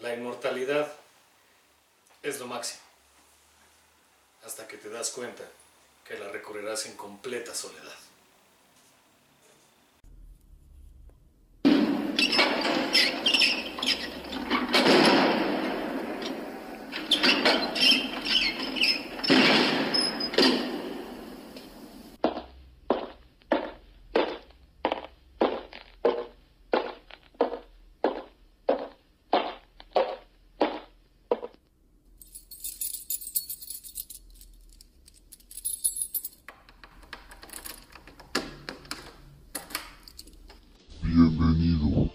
La inmortalidad es lo máximo, hasta que te das cuenta que la recorrerás en completa soledad. Bienvenido.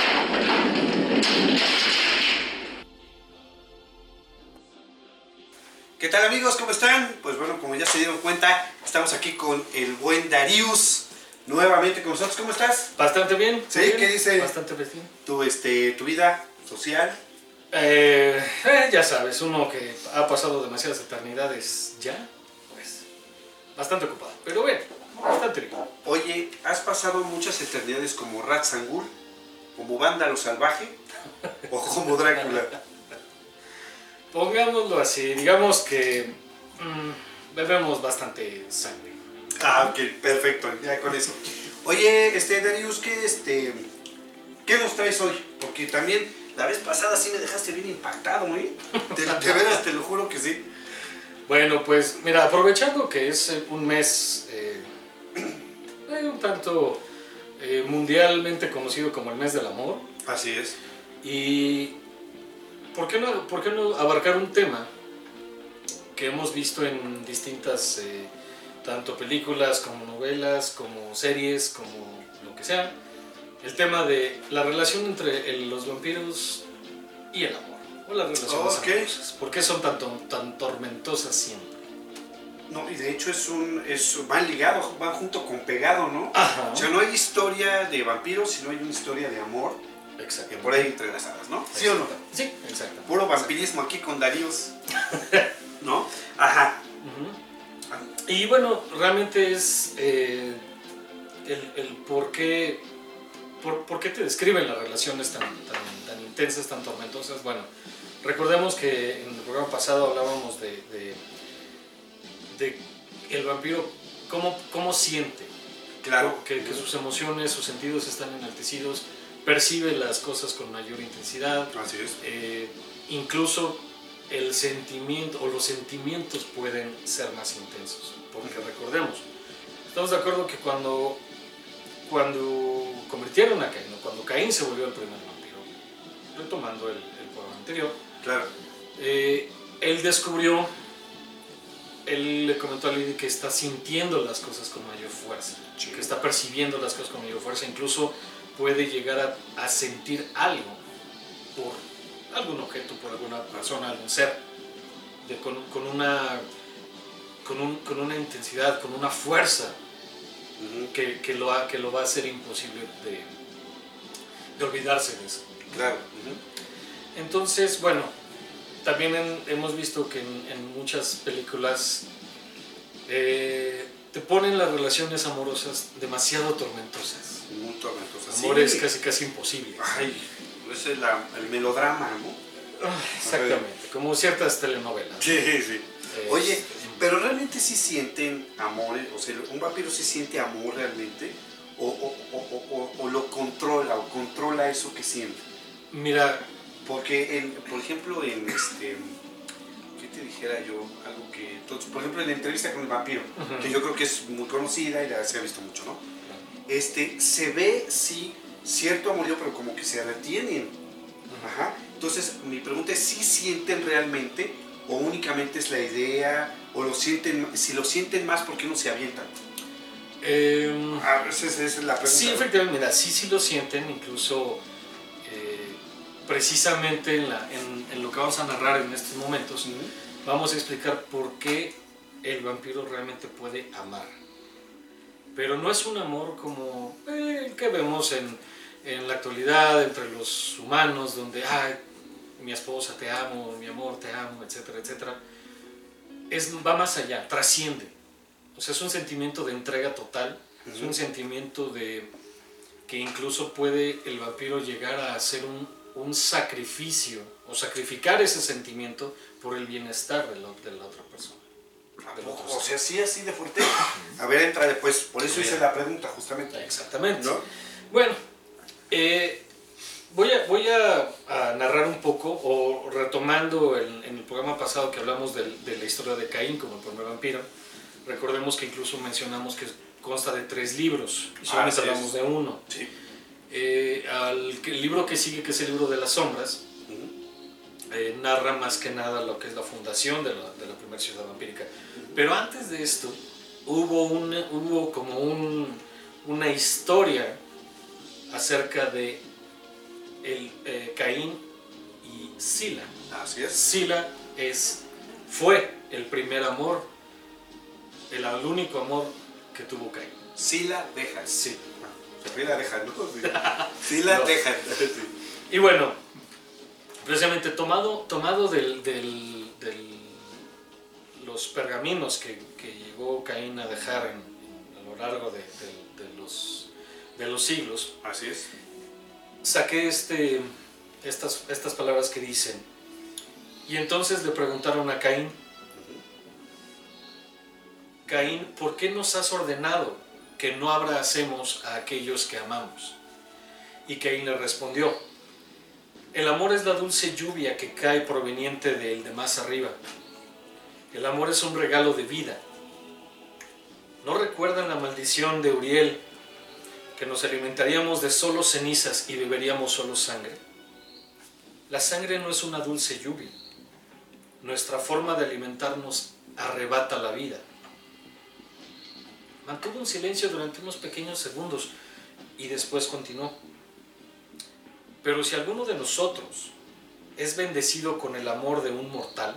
¿Qué tal, amigos? ¿Cómo están? Pues bueno, como ya se dieron cuenta, estamos aquí con el buen Darius nuevamente con nosotros. ¿Cómo estás? Bastante bien. ¿Sí? Bien. ¿Qué dice? Bastante bien. Tu vida social. Ya sabes, uno que ha pasado demasiadas eternidades ya, pues, bastante ocupado. Pero bien, bastante bien. Oye, ¿has pasado muchas eternidades como Ratzangul, como Vándalo Salvaje o como Drácula? Pongámoslo así, digamos que bebemos bastante sangre. Ah, ok, perfecto, ya con eso. Oye, Darius, ¿qué nos traes hoy? Porque también la vez pasada sí me dejaste bien impactado, ¿eh? De veras, te lo juro que sí. Bueno, pues mira, aprovechando que es un mes un tanto mundialmente conocido como el mes del amor, Así es. y ¿por qué no abarcar un tema que hemos visto en distintas, tanto películas como novelas, como series, como lo que sea? El tema de la relación entre los vampiros y el amor, o las relaciones amorosas. ¿Por qué son tan tormentosas siempre? No, y de hecho van ligados, van junto con pegado, ¿no? Ajá. O sea, no hay historia de vampiros, sino hay una historia de amor. Exacto. Que por ahí entrelazadas, ¿no? ¿Sí o no? Sí, exacto. Puro vampirismo aquí con Darius. ¿No? Ajá. Uh-huh. Y bueno, realmente es el por qué te describen las relaciones tan intensas, tan tormentosas. Bueno, recordemos que en el programa pasado hablábamos de el vampiro, cómo siente. Claro. Que sus emociones, sus sentidos están enaltecidos, percibe las cosas con mayor intensidad. Así es. Incluso el sentimiento o los sentimientos pueden ser más intensos. Porque recordemos, estamos de acuerdo que cuando convirtieron a Caín, o cuando Caín se volvió el primer vampiro, retomando el programa anterior, claro. Él le comentó a Lily que está sintiendo las cosas con mayor fuerza, sí, que está percibiendo las cosas con mayor fuerza, incluso puede llegar a sentir algo por algún objeto, por alguna persona, algún ser, con una intensidad, con una fuerza, uh-huh, que lo va a hacer imposible de olvidarse de eso. Claro. Uh-huh. Entonces, bueno, también hemos visto que en muchas películas te ponen las relaciones amorosas demasiado tormentosas. Muy tormentosas. Amores sí. casi imposibles. Ay, ese es el melodrama, ¿no? Exactamente, como ciertas telenovelas. Sí, sí. Oye, pero realmente sí sienten amor, o sea, un vampiro sí siente amor realmente, o lo controla eso que siente. Mira, porque por ejemplo ¿qué te dijera yo? Algo que, entonces, por ejemplo, en la entrevista con el vampiro, uh-huh, que yo creo que es muy conocida y se ha visto mucho, ¿no? Uh-huh. Se ve sí cierto amorío, pero como que se retienen. Uh-huh. Ajá. Entonces, mi pregunta es, ¿sí sienten realmente o únicamente es la idea, o si lo sienten más, ¿por qué no se avientan? Esa es la pregunta. Sí, efectivamente, mira, sí lo sienten, incluso precisamente en lo que vamos a narrar en estos momentos, uh-huh, vamos a explicar por qué el vampiro realmente puede amar. Pero no es un amor como el que vemos en la actualidad entre los humanos, donde mi esposa te amo, mi amor te amo, etcétera, etcétera. Va más allá, trasciende. O sea, es un sentimiento de entrega total, uh-huh, es un sentimiento que incluso puede el vampiro llegar a ser un sacrificio o sacrificar ese sentimiento por el bienestar de la otra persona. O sea, sí, así de fuerte. A ver, entra después. Por eso hice la pregunta, justamente. Exactamente. ¿No? Bueno, voy a narrar un poco, o retomando en el programa pasado que hablamos de la historia de Caín como el primer vampiro. Recordemos que incluso mencionamos que consta de 3 libros, y solamente hablamos de uno. Sí. El libro que sigue, que es el libro de las sombras, narra más que nada lo que es la fundación de la primera ciudad vampírica. Pero antes de esto, hubo como una historia acerca de Caín y Sila. Así es. Sila fue el primer amor, el único amor que tuvo Caín. Sila deja. Sí. Sila deja, ¿no? Sila deja. Y bueno, precisamente tomado los pergaminos que llegó Caín a dejar a lo largo de los siglos. Así es. Saqué estas palabras que dicen: y entonces le preguntaron a Caín: Caín, ¿por qué nos has ordenado que no abracemos a aquellos que amamos? Y Caín le respondió: el amor es la dulce lluvia que cae proveniente del de más arriba. El amor es un regalo de vida. ¿No recuerdan la maldición de Uriel, que nos alimentaríamos de solo cenizas y beberíamos solo sangre? La sangre no es una dulce lluvia. Nuestra forma de alimentarnos arrebata la vida. Mantuvo un silencio durante unos pequeños segundos y después continuó: pero si alguno de nosotros es bendecido con el amor de un mortal,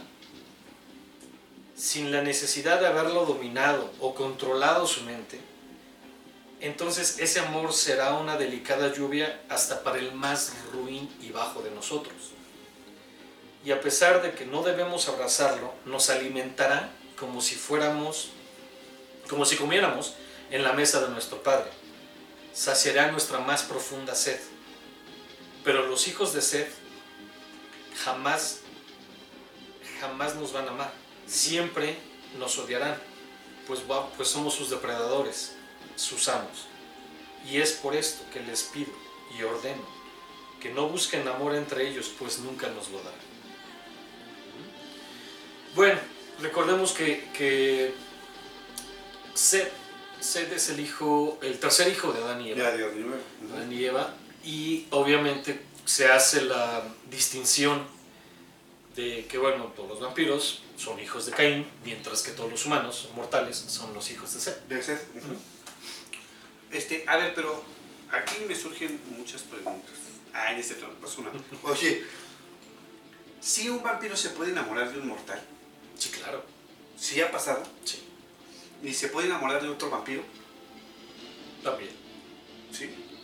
sin la necesidad de haberlo dominado o controlado su mente, entonces ese amor será una delicada lluvia hasta para el más ruin y bajo de nosotros. Y a pesar de que no debemos abrazarlo, nos alimentará como si comiéramos en la mesa de nuestro Padre. Saciará nuestra más profunda sed. Pero los hijos de Seth jamás nos van a amar. Siempre nos odiarán, pues somos sus depredadores, sus amos. Y es por esto que les pido y ordeno que no busquen amor entre ellos, pues nunca nos lo darán. Bueno, recordemos que Seth es el tercer hijo de Adán y Eva. Adán y Eva. Y obviamente se hace la distinción de que, bueno, todos los vampiros son hijos de Caín, mientras que todos los humanos mortales son los hijos de Seth. De Seth. A ver, pero aquí me surgen muchas preguntas. En este tono, persona. Oye, ¿sí un vampiro se puede enamorar de un mortal? Sí, claro. ¿Sí ha pasado? Sí. ¿Y se puede enamorar de otro vampiro? También. ¿Sí?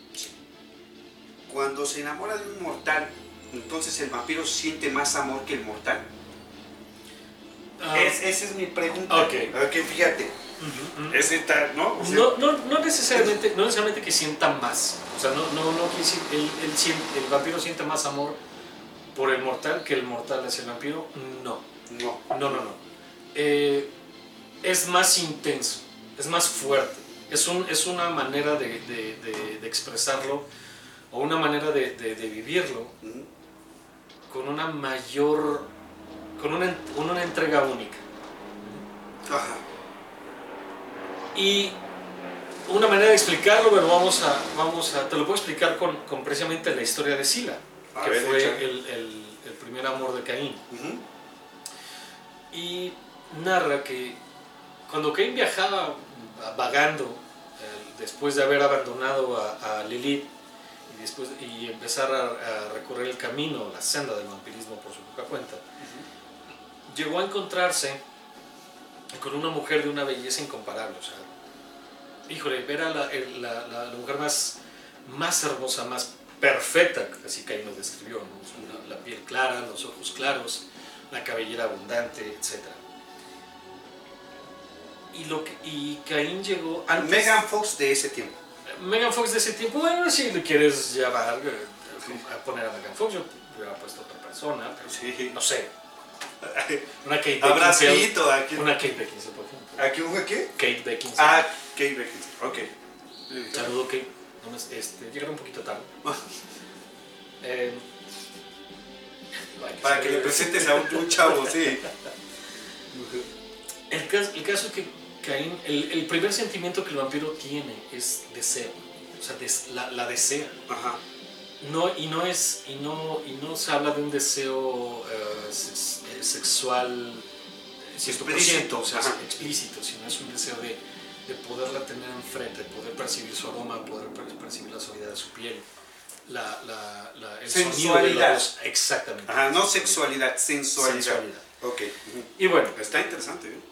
Cuando se enamora de un mortal, entonces el vampiro siente más amor que el mortal. Esa es mi pregunta. Ok. Fíjate. Ese tal, ¿no? O sea, no necesariamente que sienta más. O sea, el vampiro siente más amor por el mortal que el mortal hacia el vampiro. No. Es más intenso, es más fuerte. Es una manera de expresarlo, o una manera de vivirlo con una mayor, con una entrega única. Ajá. Y una manera de explicarlo, pero te lo puedo explicar con precisamente la historia de Sila, que fue el primer amor de Caín. Y narra que cuando Caín viajaba vagando, después de haber abandonado a Lilith, y empezar a recorrer el camino, la senda del vampirismo por su propia cuenta, llegó a encontrarse con una mujer de una belleza incomparable. O sea, híjole, era la mujer más hermosa, más perfecta, así Caín nos describió, ¿no? La piel clara, los ojos claros, la cabellera abundante, etc. Y Caín llegó antes... Megan Fox de ese tiempo. Megan Fox de ese tiempo, bueno, si le quieres llamar, a poner a Megan Fox, yo hubiera puesto a otra persona, pero Sí. no sé. Una Kate Habrá Beckinsale. escrito aquí. Una Kate Beckinsale, por ejemplo. ¿Aquí fue qué? Kate Beckinsale. Ah, Kate Beckinsale. Ok. Saludo, Kate. No me, llegaron un poquito tarde. Para que le presentes a un chavo, sí. El caso es que Caín, el primer sentimiento que el vampiro tiene es deseo. O sea, la desea. Ajá. Y no se habla de un deseo sexual 100%, o sea, explícito, sino es un deseo de poderla tener enfrente, de poder percibir su aroma, poder percibir la suavidad de su piel, el sonido de la voz. Exactamente. Ajá, no sexualidad, sensualidad. Ok. Y bueno, está interesante, ¿eh?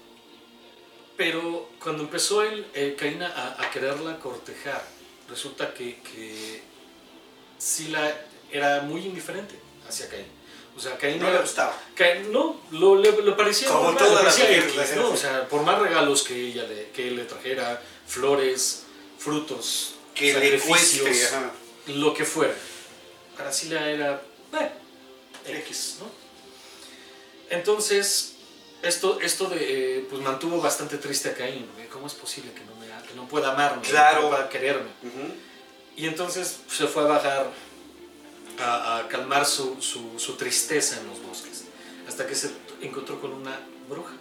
Pero cuando empezó Caín a quererla cortejar, resulta que Sila era muy indiferente hacia Caín. O sea, Caín no le gustaba. Caín, no, le parecía como normal, todas las X, mujeres, ¿no? O sea, por más regalos que él le trajera, flores, frutos, que sacrificios, le cueste, lo que fuera. Para Sila era X, ¿no? Entonces, esto pues mantuvo bastante triste a Caín. ¿Cómo es posible que no pueda amarme, claro, que no pueda quererme? Y entonces se fue a bajar a calmar su tristeza en los bosques, hasta que se encontró con una bruja.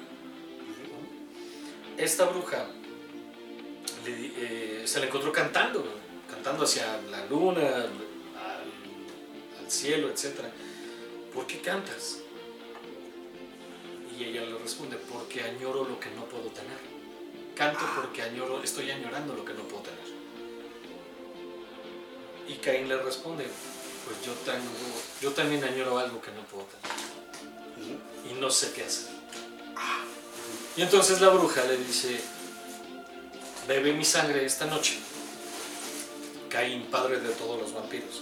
Esta bruja se la encontró cantando hacia la luna, al cielo, etc. ¿Por qué cantas? Y ella le responde, porque añoro lo que no puedo tener. Canto porque estoy añorando lo que no puedo tener. Y Caín le responde, pues yo también añoro algo que no puedo tener. Y no sé qué hacer. Y entonces la bruja le dice, bebe mi sangre esta noche. Caín, padre de todos los vampiros.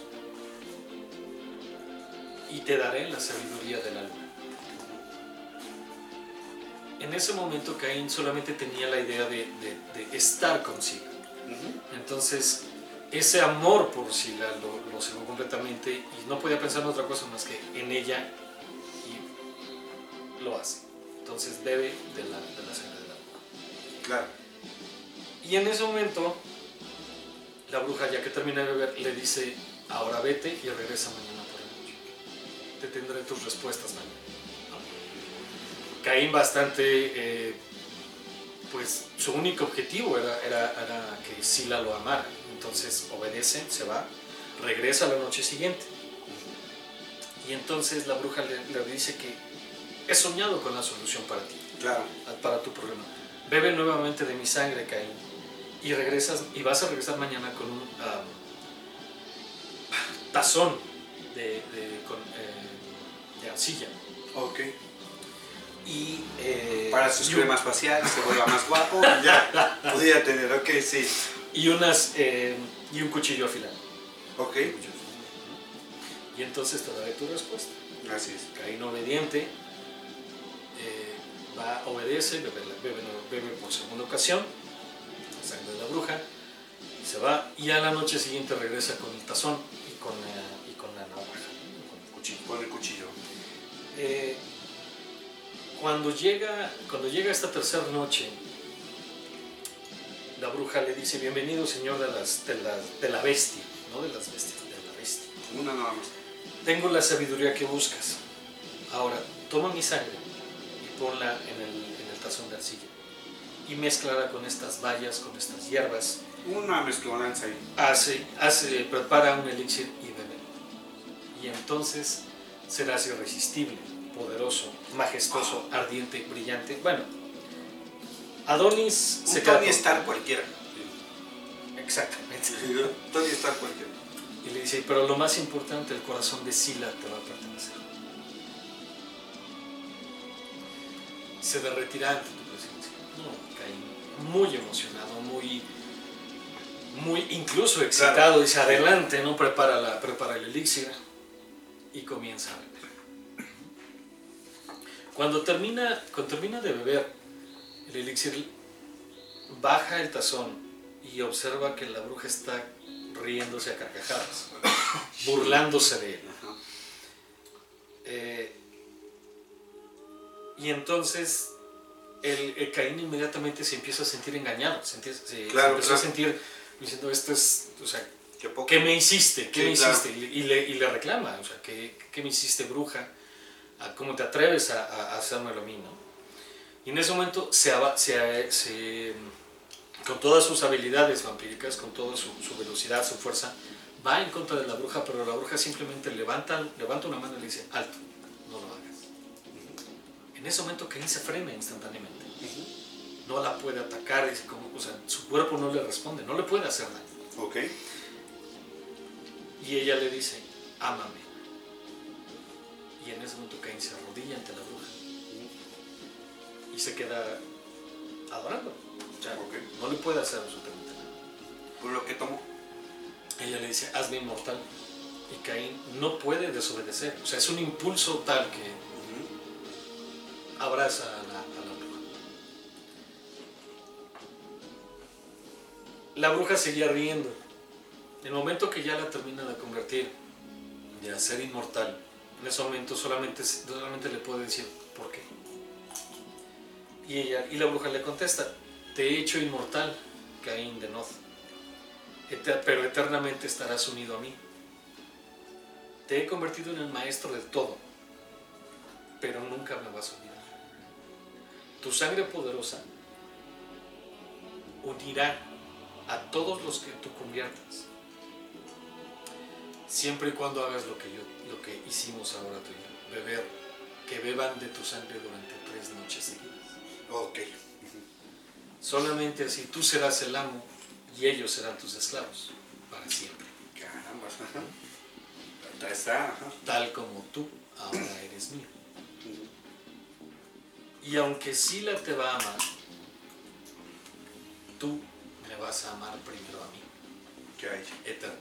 Y te daré la sabiduría de la luna. En ese momento Caín solamente tenía la idea de estar con Sila. Entonces, ese amor por Sila lo cegó completamente y no podía pensar en otra cosa más que en ella, y lo hace. Entonces bebe de la sangre de la luna. Claro. Y en ese momento, la bruja, ya que termina de beber, le dice, ahora vete y regresa mañana por la noche. Te tendré tus respuestas mañana. Caín bastante, pues su único objetivo era que Sila lo amara. Entonces obedece, se va, regresa a la noche siguiente. Y entonces la bruja le dice que he soñado con la solución para ti, claro, para tu problema. Bebe nuevamente de mi sangre, Caín, y vas a regresar mañana con un tazón de arcilla. Ok. Y, para sus cremas faciales se vuelva más guapo, ya podría tener, ok, sí. Y un cuchillo afilado. Ok. Y entonces te daré tu respuesta. Así es. Caín obediente, obedece, bebe por segunda ocasión, la sangre de la bruja, se va y a la noche siguiente regresa con el tazón y con la navaja, con el cuchillo. Con el cuchillo. Cuando llega esta tercera noche, la bruja le dice, bienvenido señor de la bestia, no de las bestias, de la bestia. Una nada más. Tengo la sabiduría que buscas. Ahora, toma mi sangre y ponla en el tazón de arcilla. Y mézclala con estas bayas, con estas hierbas. Una mezclonanza ahí. Prepara un elixir y bebe. Y entonces serás irresistible, poderoso, majestuoso, ardiente, brillante. Bueno, Adonis se queda Tony Stark cualquiera. Exactamente. Tony Stark cualquiera. Y le dice, pero lo más importante, el corazón de Sila te va a pertenecer. Se derretirá ante tu presencia. No, Caín, muy emocionado, muy incluso excitado, claro. Dice, adelante, ¿no? Prepara el elixir y comienza a beber. Cuando termina de beber el elixir, baja el tazón y observa que la bruja está riéndose a carcajadas, burlándose de él. Y entonces el Caín inmediatamente se empieza a sentir engañado, se empezó a sentir diciendo, esto es, o sea, ¿qué me hiciste? ¿Qué me hiciste? Y le reclama, o sea, ¿qué me hiciste, bruja? ¿Cómo te atreves a hacérmelo a mí, no? Y en ese momento con todas sus habilidades vampíricas, con toda su velocidad, su fuerza, va en contra de la bruja, pero la bruja simplemente levanta una mano y le dice, alto, no lo hagas. En ese momento Caín se frena instantáneamente. No la puede atacar, o sea, su cuerpo no le responde, no le puede hacer daño. Okay. Y ella le dice, ámame. Y en ese momento Caín se arrodilla ante la bruja y se queda adorando. O sea, no le puede hacer absolutamente nada. ¿Por lo que tomó? Ella le dice, hazme inmortal. Y Caín no puede desobedecer. O sea, es un impulso tal que abraza a la bruja. La bruja seguía riendo. En el momento que ya la termina de convertir, de hacer inmortal, en ese momento solamente le puede decir, ¿por qué? Y la bruja le contesta, te he hecho inmortal, Caín de Noz, pero eternamente estarás unido a mí. Te he convertido en el maestro de todo, pero nunca me vas a olvidar. Tu sangre poderosa unirá a todos los que tú conviertas, siempre y cuando hagas lo que hicimos ahora tú y yo, que beban de tu sangre durante 3 noches seguidas. Ok. Solamente así tú serás el amo y ellos serán tus esclavos para siempre. Caramba. Está. Tal como tú ahora eres mío. Y aunque Sila te va a amar, tú me vas a amar primero a mí. ¿Qué hay? Eterna.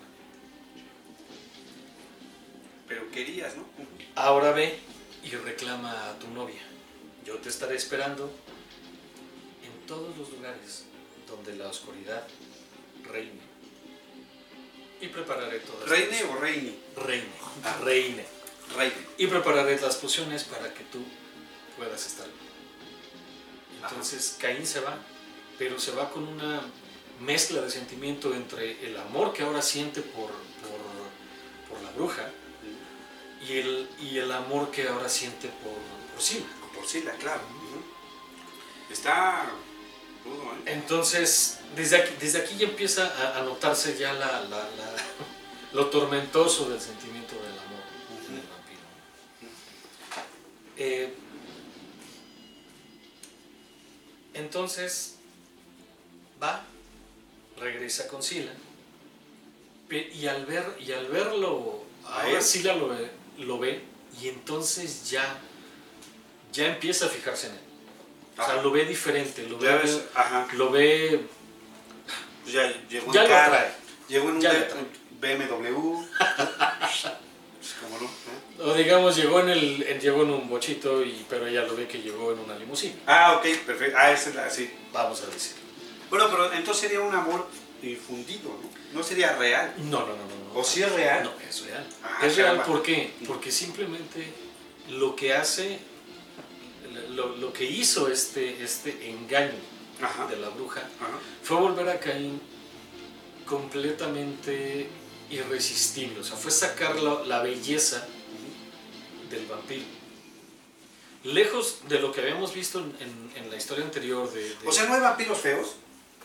Pero querías, ¿no? Ahora ve y reclama a tu novia. Yo te estaré esperando en todos los lugares donde la oscuridad reine. Y prepararé todas ¿Reine o reine? Reine. Ah. Reine. Reine. Y prepararé las pociones para que tú puedas estar bien. Entonces Caín se va, pero se va con una mezcla de sentimiento entre el amor que ahora siente por la bruja y el amor que ahora siente por Sila. Por Sila, claro. Está rudo, ¿eh? Entonces, desde aquí ya empieza a notarse ya lo tormentoso del sentimiento del amor del vampiro. Entonces, regresa con Sila, y al verlo, ahora Sila lo ve, y entonces ya empieza a fijarse en él. O sea, lo ve diferente, lo ve. Pues ya llegó ya en lo carro, trae. llegó en un Ya BMW. ¿Cómo no? O digamos, llegó en un bochito, pero ella lo ve que llegó en una limusina. Ah, ok, perfecto. Ah, esa es la, sí. Vamos a decir. Bueno, pero entonces sería un amor infundido, ¿no? No sería real. No. ¿O sí es real? No, es real. Ah, es real, caramba. ¿por qué? Porque simplemente lo que hace, lo que hizo este engaño de la bruja, fue volver a Caín completamente irresistible. O sea, fue sacar la belleza del vampiro. Lejos de lo que habíamos visto en la historia anterior O sea, ¿no hay vampiros feos?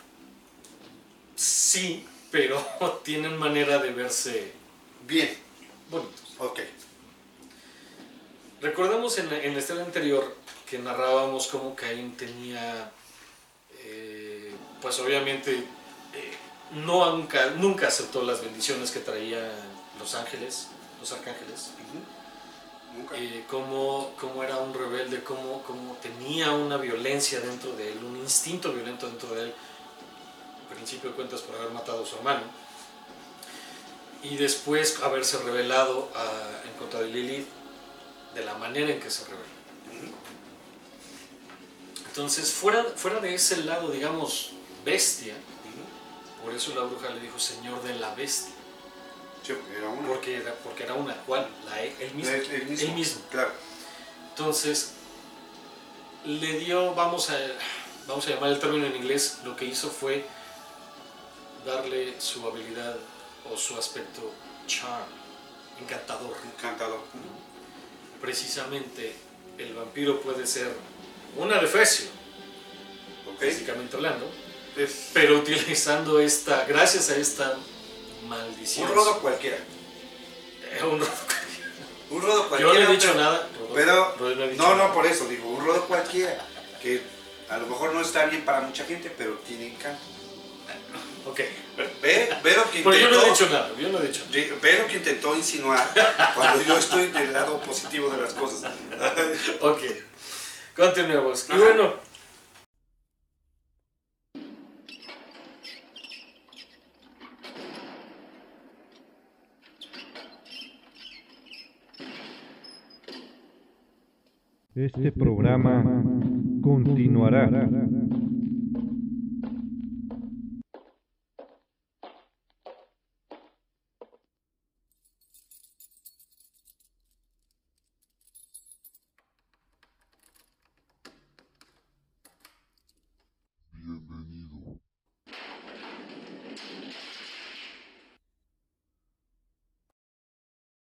Sí, pero tienen manera de verse bien bonitos. Ok. Recordamos en la historia anterior que narrábamos cómo Caín tenía, pues obviamente, nunca aceptó las bendiciones que traían los arcángeles. Nunca. Cómo era un rebelde, cómo tenía una violencia dentro de él, un instinto violento dentro de él, al principio de cuentas por haber matado a su hermano, y después haberse rebelado en contra de Lilith de la manera en que se rebeló. Entonces, fuera de ese lado, digamos, bestia, Por eso la bruja le dijo señor de la bestia. Sí, era una. Porque era una cual, el mismo. El mismo. Claro. Entonces, le dio, vamos a llamar el término en inglés, lo que hizo fue darle su habilidad o su aspecto charm, encantador. Encantador. Precisamente el vampiro puede ser un adefesio, Okay. físicamente hablando, Es pero utilizando gracias a esta maldición. un rodo cualquiera. Un rodo. Un rodo Yo cualquiera. no he dicho nada. Pero, no he dicho no, nada. por eso digo, un rodo cualquiera. Que a lo mejor no está bien para mucha gente, pero tiene encanto. Ok. Ve lo que Pero yo no he intentó. dicho nada, yo no he dicho. Ve lo que intentó insinuar cuando yo estoy del lado positivo de las cosas. Ok. Continuemos. Y Ajá. bueno. Este programa continuará.